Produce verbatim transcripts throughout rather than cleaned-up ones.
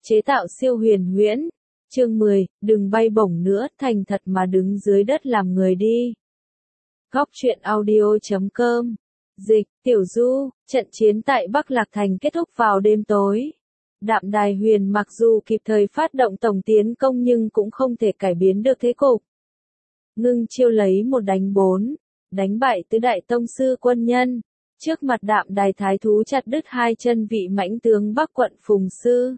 chế tạo siêu huyền huyễn. Chương mười, đừng bay bổng nữa, thành thật mà đứng dưới đất làm người đi. Góc truyện audio chấm com. Dịch, Tiểu Du, trận chiến tại Bắc Lạc Thành kết thúc vào đêm tối. Đạm Đài Huyền mặc dù kịp thời phát động tổng tiến công nhưng cũng không thể cải biến được thế cục. Ngưng Chiêu lấy một đánh bốn, đánh bại tứ đại tông sư quân nhân. Trước mặt Đạm Đài Thái thú chặt đứt hai chân vị mãnh tướng Bắc quận Phùng Sư.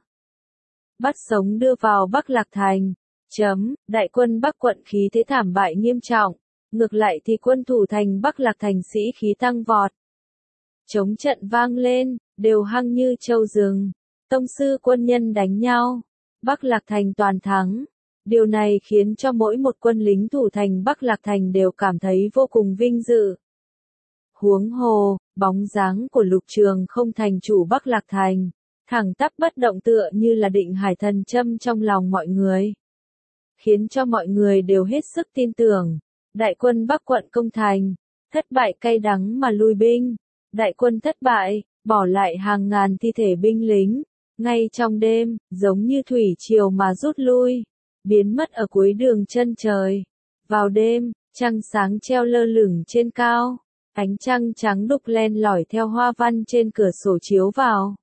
Bắt sống đưa vào Bắc Lạc Thành. Chấm, đại quân Bắc quận khí thế thảm bại nghiêm trọng. Ngược lại thì quân thủ thành Bắc Lạc Thành sĩ khí tăng vọt. Chống trận vang lên, đều hăng như trâu rừng. Tông sư quân nhân đánh nhau. Bắc Lạc Thành toàn thắng. Điều này khiến cho mỗi một quân lính thủ thành Bắc Lạc Thành đều cảm thấy vô cùng vinh dự. Huống hồ, bóng dáng của Lục Trường không thành chủ Bắc Lạc Thành, thẳng tắp bất động tựa như là định hải thần châm trong lòng mọi người. Khiến cho mọi người đều hết sức tin tưởng. Đại quân Bắc quận công thành, thất bại cay đắng mà lui binh. Đại quân thất bại, bỏ lại hàng ngàn thi thể binh lính, ngay trong đêm, giống như thủy triều mà rút lui, biến mất ở cuối đường chân trời. Vào đêm, trăng sáng treo lơ lửng trên cao, ánh trăng trắng đục len lỏi theo hoa văn trên cửa sổ chiếu vào.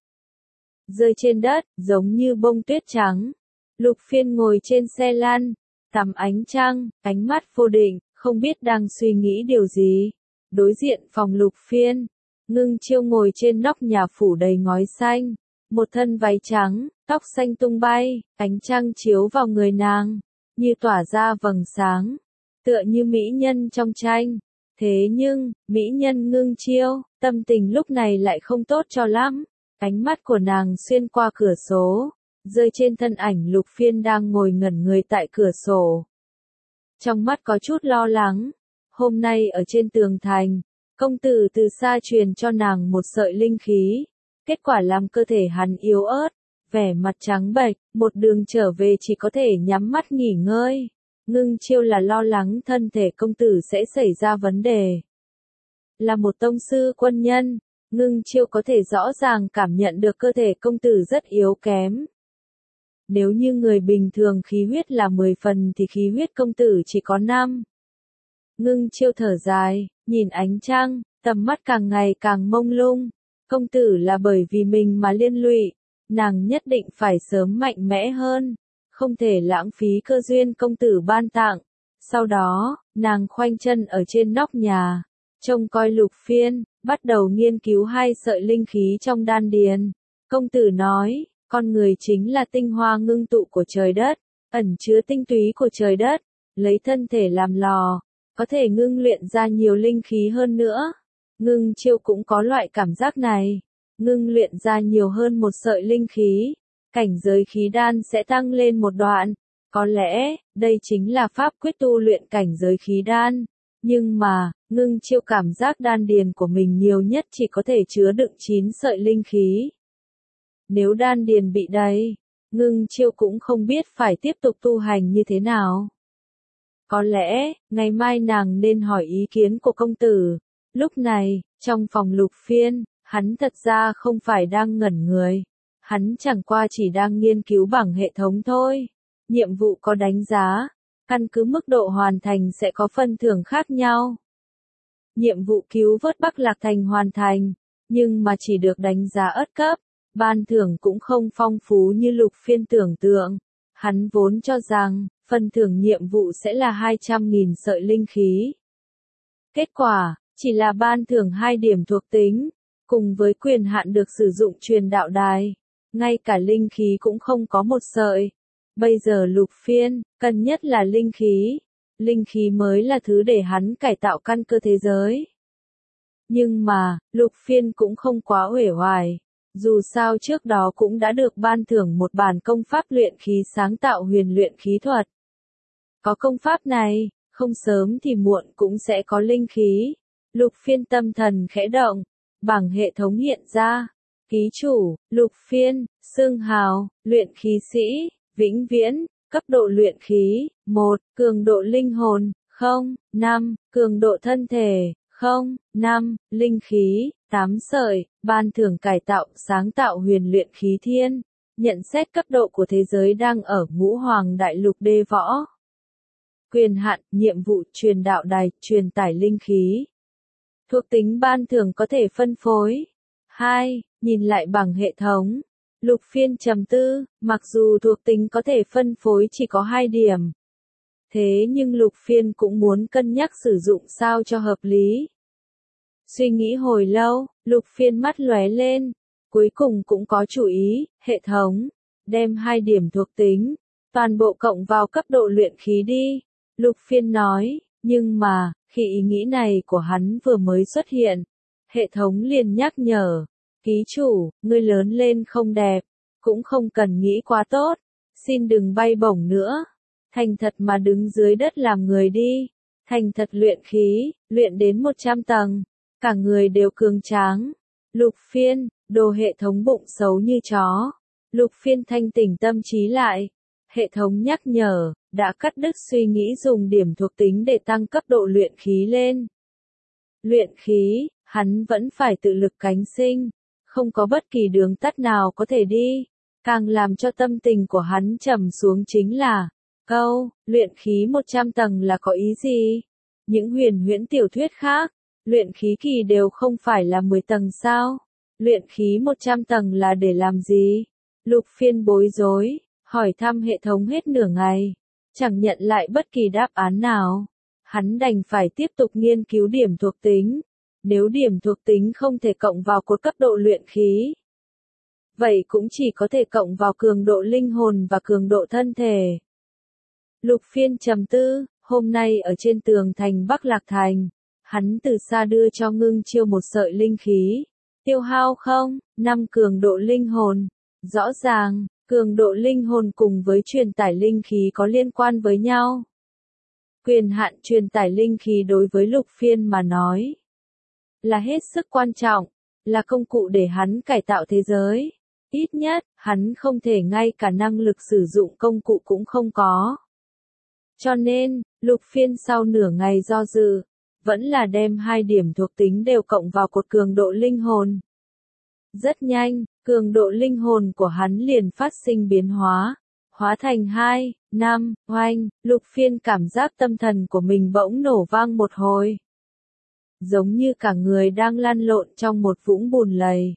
Rơi trên đất, giống như bông tuyết trắng. Lục Phiên ngồi trên xe lăn, tắm ánh trăng, ánh mắt vô định, không biết đang suy nghĩ điều gì. Đối diện phòng Lục Phiên, Ngưng Chiêu ngồi trên nóc nhà phủ đầy ngói xanh, một thân váy trắng, tóc xanh tung bay, ánh trăng chiếu vào người nàng, như tỏa ra vầng sáng, tựa như mỹ nhân trong tranh. Thế nhưng, mỹ nhân Ngưng Chiêu, tâm tình lúc này lại không tốt cho lắm. Ánh mắt của nàng xuyên qua cửa sổ, rơi trên thân ảnh Lục Phiên đang ngồi ngẩn người tại cửa sổ. Trong mắt có chút lo lắng, hôm nay ở trên tường thành, công tử từ xa truyền cho nàng một sợi linh khí, kết quả làm cơ thể hắn yếu ớt, vẻ mặt trắng bệch, một đường trở về chỉ có thể nhắm mắt nghỉ ngơi. Ngưng Chiêu là lo lắng thân thể công tử sẽ xảy ra vấn đề. Là một tông sư quân nhân, Ngưng Chiêu có thể rõ ràng cảm nhận được cơ thể công tử rất yếu kém. Nếu như người bình thường khí huyết là mười phần thì khí huyết công tử chỉ có năm. Ngưng Chiêu thở dài, nhìn ánh trăng, tầm mắt càng ngày càng mông lung. Công tử là bởi vì mình mà liên lụy, nàng nhất định phải sớm mạnh mẽ hơn, không thể lãng phí cơ duyên công tử ban tặng. Sau đó, nàng khoanh chân ở trên nóc nhà, trông coi Lục Phiên, bắt đầu nghiên cứu hai sợi linh khí trong đan điền. Công tử nói, con người chính là tinh hoa ngưng tụ của trời đất, ẩn chứa tinh túy của trời đất, lấy thân thể làm lò, có thể ngưng luyện ra nhiều linh khí hơn nữa. Ngưng Chiêu cũng có loại cảm giác này, ngưng luyện ra nhiều hơn một sợi linh khí, cảnh giới khí đan sẽ tăng lên một đoạn. Có lẽ, đây chính là pháp quyết tu luyện cảnh giới khí đan. Nhưng mà, Ngưng Chiêu cảm giác đan điền của mình nhiều nhất chỉ có thể chứa đựng chín sợi linh khí. Nếu đan điền bị đầy, Ngưng Chiêu cũng không biết phải tiếp tục tu hành như thế nào. Có lẽ, ngày mai nàng nên hỏi ý kiến của công tử. Lúc này, trong phòng Lục Phiên, hắn thật ra không phải đang ngẩn người. Hắn chẳng qua chỉ đang nghiên cứu bảng hệ thống thôi. Nhiệm vụ có đánh giá, căn cứ mức độ hoàn thành sẽ có phân thưởng khác nhau. Nhiệm vụ cứu vớt Bắc Lạc Thành hoàn thành, nhưng mà chỉ được đánh giá ớt cấp. Ban thưởng cũng không phong phú như Lục Phiên tưởng tượng. Hắn vốn cho rằng, phần thưởng nhiệm vụ sẽ là hai trăm nghìn sợi linh khí. Kết quả, chỉ là ban thưởng hai điểm thuộc tính, cùng với quyền hạn được sử dụng truyền đạo đài. Ngay cả linh khí cũng không có một sợi. Bây giờ Lục Phiên, cần nhất là linh khí. Linh khí mới là thứ để hắn cải tạo căn cơ thế giới. Nhưng mà, Lục Phiên cũng không quá uể oải. Dù sao trước đó cũng đã được ban thưởng một bản công pháp luyện khí sáng tạo huyền luyện khí thuật. Có công pháp này, không sớm thì muộn cũng sẽ có linh khí. Lục Phiên tâm thần khẽ động, bảng hệ thống hiện ra. Ký chủ, Lục Phiên, xưng hào, luyện khí sĩ, vĩnh viễn, cấp độ luyện khí, một, cường độ linh hồn, không, năm, cường độ thân thể, không, năm, linh khí, tám sợi, ban thưởng cải tạo sáng tạo huyền luyện khí thiên. Nhận xét cấp độ của thế giới đang ở ngũ hoàng đại lục đê võ. Quyền hạn, nhiệm vụ truyền đạo đài, truyền tải linh khí. Thuộc tính ban thưởng có thể phân phối. hai. Nhìn lại bảng hệ thống. Lục Phiên trầm tư, mặc dù thuộc tính có thể phân phối chỉ có hai điểm. Thế nhưng Lục Phiên cũng muốn cân nhắc sử dụng sao cho hợp lý. Suy nghĩ hồi lâu, Lục Phiên mắt lóe lên, cuối cùng cũng có chủ ý, hệ thống, đem hai điểm thuộc tính, toàn bộ cộng vào cấp độ luyện khí đi. Lục Phiên nói, nhưng mà, khi ý nghĩ này của hắn vừa mới xuất hiện, hệ thống liền nhắc nhở, ký chủ, ngươi lớn lên không đẹp, cũng không cần nghĩ quá tốt, xin đừng bay bổng nữa, thành thật mà đứng dưới đất làm người đi, thành thật luyện khí, luyện đến một trăm tầng, cả người đều cường tráng. Lục Phiên, đồ hệ thống bụng xấu như chó. Lục Phiên thanh tỉnh tâm trí lại. Hệ thống nhắc nhở, đã cắt đứt suy nghĩ dùng điểm thuộc tính để tăng cấp độ luyện khí lên. Luyện khí, hắn vẫn phải tự lực cánh sinh, không có bất kỳ đường tắt nào có thể đi. Càng làm cho tâm tình của hắn trầm xuống chính là, câu, luyện khí một trăm tầng là có ý gì? Những huyền huyễn tiểu thuyết khác, luyện khí kỳ đều không phải là mười tầng sao? Luyện khí một trăm tầng là để làm gì? Lục Phiên bối rối, hỏi thăm hệ thống hết nửa ngày, chẳng nhận lại bất kỳ đáp án nào. Hắn đành phải tiếp tục nghiên cứu điểm thuộc tính. Nếu điểm thuộc tính không thể cộng vào cột cấp độ luyện khí, vậy cũng chỉ có thể cộng vào cường độ linh hồn và cường độ thân thể. Lục Phiên trầm tư, hôm nay ở trên tường thành Bắc Lạc Thành, hắn từ xa đưa cho Ngưng Chiêu một sợi linh khí. Tiêu hao không? năm cường độ linh hồn. Rõ ràng, cường độ linh hồn cùng với truyền tải linh khí có liên quan với nhau. Quyền hạn truyền tải linh khí đối với Lục Phiên mà nói là hết sức quan trọng, là công cụ để hắn cải tạo thế giới. Ít nhất, hắn không thể ngay cả năng lực sử dụng công cụ cũng không có. Cho nên, Lục Phiên sau nửa ngày do dự, vẫn là đem hai điểm thuộc tính đều cộng vào cột cường độ linh hồn. Rất nhanh, cường độ linh hồn của hắn liền phát sinh biến hóa, hóa thành hai, năm, oanh, Lục Phiên cảm giác tâm thần của mình bỗng nổ vang một hồi. Giống như cả người đang lăn lộn trong một vũng bùn lầy.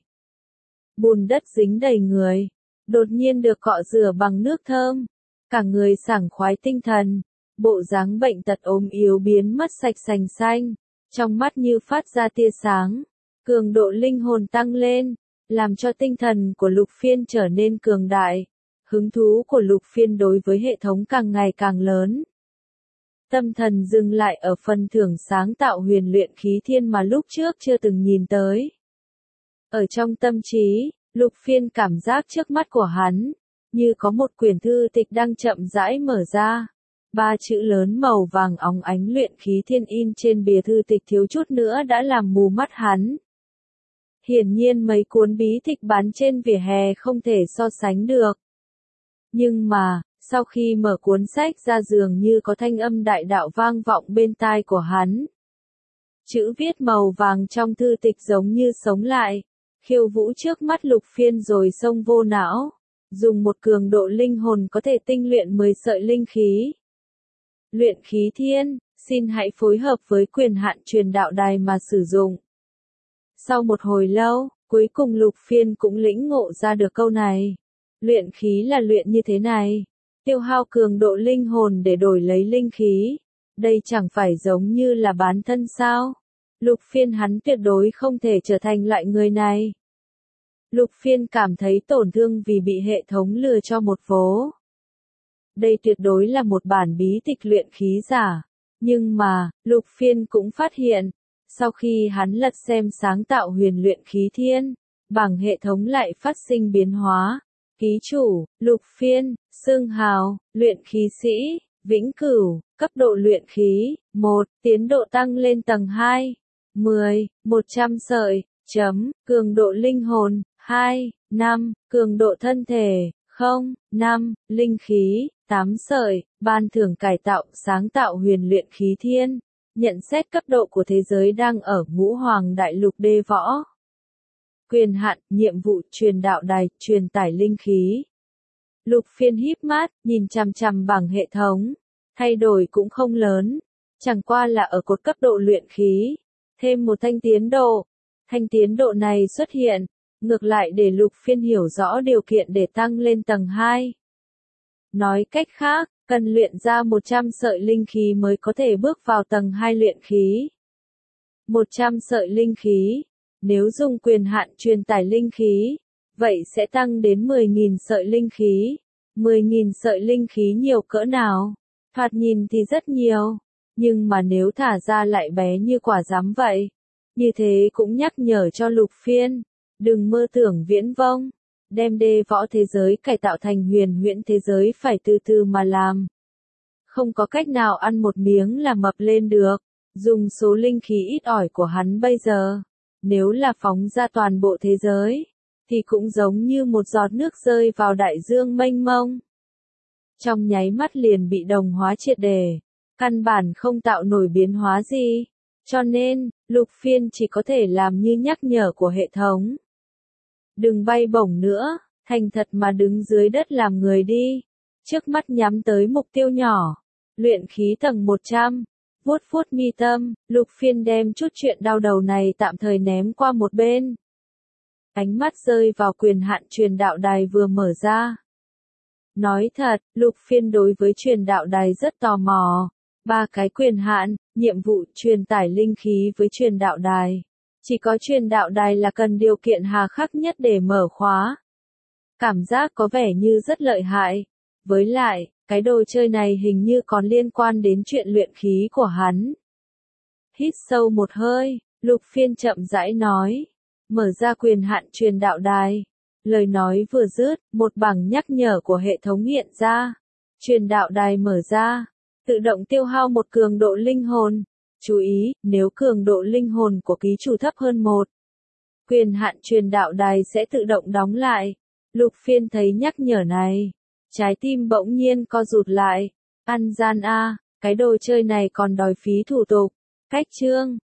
Bùn đất dính đầy người, đột nhiên được cọ rửa bằng nước thơm, cả người sảng khoái tinh thần, bộ dáng bệnh tật ốm yếu biến mất sạch sành xanh, trong mắt như phát ra tia sáng, cường độ linh hồn tăng lên, làm cho tinh thần của Lục Phiên trở nên cường đại, hứng thú của Lục Phiên đối với hệ thống càng ngày càng lớn. Tâm thần dừng lại ở phần thưởng sáng tạo huyền luyện khí thiên mà lúc trước chưa từng nhìn tới. Ở trong tâm trí, Lục Phiên cảm giác trước mắt của hắn, như có một quyển thư tịch đang chậm rãi mở ra. Ba chữ lớn màu vàng óng ánh luyện khí thiên in trên bìa thư tịch thiếu chút nữa đã làm mù mắt hắn. Hiển nhiên mấy cuốn bí tịch bán trên vỉa hè không thể so sánh được. Nhưng mà, sau khi mở cuốn sách ra dường như có thanh âm đại đạo vang vọng bên tai của hắn. Chữ viết màu vàng trong thư tịch giống như sống lại, khiêu vũ trước mắt Lục Phiên rồi xông vô não, dùng một cường độ linh hồn có thể tinh luyện mười sợi linh khí. Luyện khí thiên, xin hãy phối hợp với quyền hạn truyền đạo đài mà sử dụng. Sau một hồi lâu, cuối cùng Lục Phiên cũng lĩnh ngộ ra được câu này. Luyện khí là luyện như thế này, tiêu hao cường độ linh hồn để đổi lấy linh khí. Đây chẳng phải giống như là bán thân sao? Lục Phiên hắn tuyệt đối không thể trở thành loại người này. Lục Phiên cảm thấy tổn thương vì bị hệ thống lừa cho một vố. Đây tuyệt đối là một bản bí tịch luyện khí giả. Nhưng mà, Lục Phiên cũng phát hiện, sau khi hắn lật xem sáng tạo huyền luyện khí thiên, bảng hệ thống lại phát sinh biến hóa. Ký chủ, Lục Phiên, xưng hào, luyện khí sĩ, vĩnh cửu, cấp độ luyện khí, một, tiến độ tăng lên tầng hai, mười, một trăm sợi, chấm, cường độ linh hồn, hai, năm, cường độ thân thể, không, năm, linh khí, tám sợi, ban thưởng cải tạo, sáng tạo huyền luyện khí thiên, nhận xét cấp độ của thế giới đang ở ngũ hoàng đại lục đê võ. Quyền hạn, nhiệm vụ truyền đạo đài, truyền tải linh khí. Lục Phiên híp mắt, nhìn chằm chằm bảng hệ thống. Thay đổi cũng không lớn. Chẳng qua là ở cột cấp độ luyện khí. Thêm một thanh tiến độ. Thanh tiến độ này xuất hiện. Ngược lại để Lục Phiên hiểu rõ điều kiện để tăng lên tầng hai. Nói cách khác, cần luyện ra một trăm sợi linh khí mới có thể bước vào tầng hai luyện khí. một trăm sợi linh khí. Nếu dùng quyền hạn truyền tải linh khí, vậy sẽ tăng đến mười nghìn sợi linh khí. mười nghìn sợi linh khí nhiều cỡ nào? Thoạt nhìn thì rất nhiều, nhưng mà nếu thả ra lại bé như quả dám vậy. Như thế cũng nhắc nhở cho Lục Phiên, đừng mơ tưởng viễn vông, đem đê võ thế giới cải tạo thành huyền huyễn thế giới phải từ từ mà làm. Không có cách nào ăn một miếng là mập lên được, dùng số linh khí ít ỏi của hắn bây giờ. Nếu là phóng ra toàn bộ thế giới, thì cũng giống như một giọt nước rơi vào đại dương mênh mông. Trong nháy mắt liền bị đồng hóa triệt để, căn bản không tạo nổi biến hóa gì. Cho nên, Lục Phiên chỉ có thể làm như nhắc nhở của hệ thống. Đừng bay bổng nữa, thành thật mà đứng dưới đất làm người đi. Trước mắt nhắm tới mục tiêu nhỏ, luyện khí tầng một trăm. Vuốt vuốt mi tâm, Lục Phiên đem chút chuyện đau đầu này tạm thời ném qua một bên. Ánh mắt rơi vào quyền hạn truyền đạo đài vừa mở ra. Nói thật, Lục Phiên đối với truyền đạo đài rất tò mò. Ba cái quyền hạn, nhiệm vụ truyền tải linh khí với truyền đạo đài. Chỉ có truyền đạo đài là cần điều kiện hà khắc nhất để mở khóa. Cảm giác có vẻ như rất lợi hại. Với lại, cái đồ chơi này hình như còn liên quan đến chuyện luyện khí của hắn. Hít sâu một hơi, Lục Phiên chậm rãi nói. Mở ra quyền hạn truyền đạo đài. Lời nói vừa dứt, một bảng nhắc nhở của hệ thống hiện ra. Truyền đạo đài mở ra. Tự động tiêu hao một cường độ linh hồn. Chú ý, nếu cường độ linh hồn của ký chủ thấp hơn một, quyền hạn truyền đạo đài sẽ tự động đóng lại. Lục Phiên thấy nhắc nhở này. Trái tim bỗng nhiên co rụt lại. Ăn gian a, cái đồ chơi này còn đòi phí thủ tục. Cách chương.